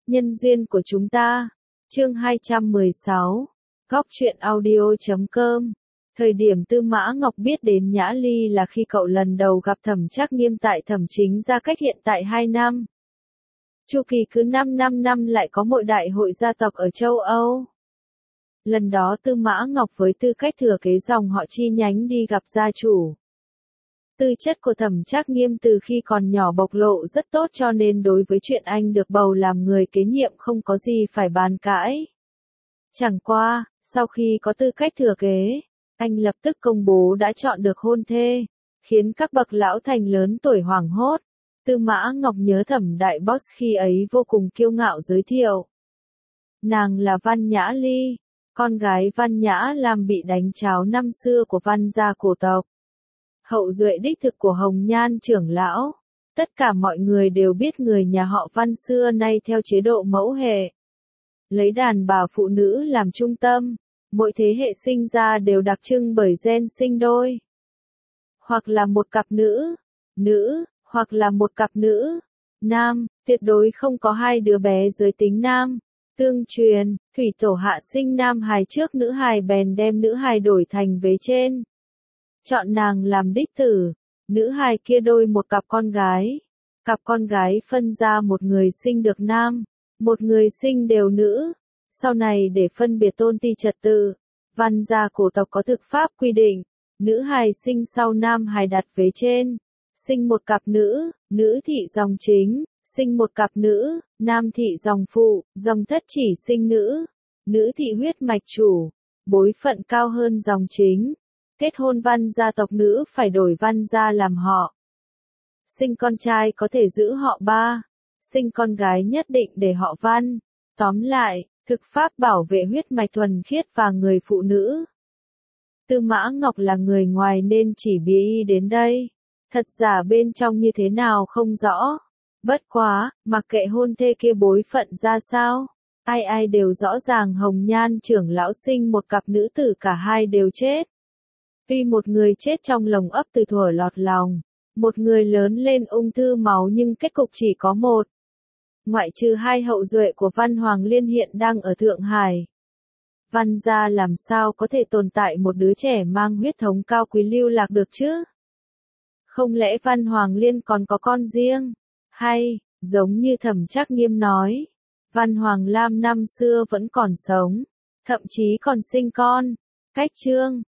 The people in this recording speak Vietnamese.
Nhân duyên của chúng ta. Chương 216. Góc truyện audio.com. Thời điểm Tư Mã Ngọc biết đến Nhã Ly là khi cậu lần đầu gặp Thẩm Trác Nghiêm tại Thẩm Chính Gia cách hiện tại 2 năm. Chu kỳ cứ 5 năm lại có một đại hội gia tộc ở châu Âu. Lần đó Tư Mã Ngọc với tư cách thừa kế dòng họ chi nhánh đi gặp gia chủ. Tư chất của Thẩm Trác Nghiêm từ khi còn nhỏ bộc lộ rất tốt cho nên đối với chuyện anh được bầu làm người kế nhiệm không có gì phải bàn cãi. Chẳng qua, sau khi có tư cách thừa kế, anh lập tức công bố đã chọn được hôn thê, khiến các bậc lão thành lớn tuổi hoảng hốt. Tư Mã Ngọc nhớ Thẩm đại boss khi ấy vô cùng kiêu ngạo giới thiệu. Nàng là Văn Nhã Ly, con gái Văn Nhã Lam bị đánh cháo năm xưa của Văn gia cổ tộc. Hậu duệ đích thực của Hồng Nhan trưởng lão. Tất cả mọi người đều biết người nhà họ Văn xưa nay theo chế độ mẫu hệ. Lấy đàn bà phụ nữ làm trung tâm, mỗi thế hệ sinh ra đều đặc trưng bởi gen sinh đôi. Hoặc là một cặp nữ, hoặc là một cặp nữ, nam, tuyệt đối không có hai đứa bé giới tính nam. Tương truyền, thủy tổ hạ sinh nam hài trước nữ hài bèn đem nữ hài đổi thành vế trên. Chọn nàng làm đích tử, nữ hài kia đôi một cặp con gái. Cặp con gái phân ra một người sinh được nam, một người sinh đều nữ. Sau này để phân biệt tôn ti trật tự, Văn gia cổ tộc có thực pháp quy định, nữ hài sinh sau nam hài đặt vế trên, sinh một cặp nữ thị dòng chính, sinh một cặp nữ, nam thị dòng phụ, dòng thất chỉ sinh nữ thị huyết mạch chủ, bối phận cao hơn dòng chính. Kết hôn Văn gia tộc nữ phải đổi Văn gia làm họ. Sinh con trai có thể giữ họ Ba, sinh con gái nhất định để họ Văn. Tóm lại, thực pháp bảo vệ huyết mạch thuần khiết và người phụ nữ. Tư Mã Ngọc là người ngoài nên chỉ bí đến đây. Thật giả bên trong như thế nào không rõ. Bất quá, mặc kệ hôn thê kia bối phận ra sao, ai đều rõ ràng Hồng Nhan trưởng lão sinh một cặp nữ tử cả hai đều chết. Tuy một người chết trong lồng ấp từ thuở lọt lòng, một người lớn lên ung thư máu nhưng kết cục chỉ có một. Ngoại trừ hai hậu duệ của Văn Hoàng Liên hiện đang ở Thượng Hải. Văn gia làm sao có thể tồn tại một đứa trẻ mang huyết thống cao quý lưu lạc được chứ? Không lẽ Văn Hoàng Liên còn có con riêng? Hay, giống như Thẩm Trác Nghiêm nói, Văn Hoàng Lam năm xưa vẫn còn sống, thậm chí còn sinh con. Cách chương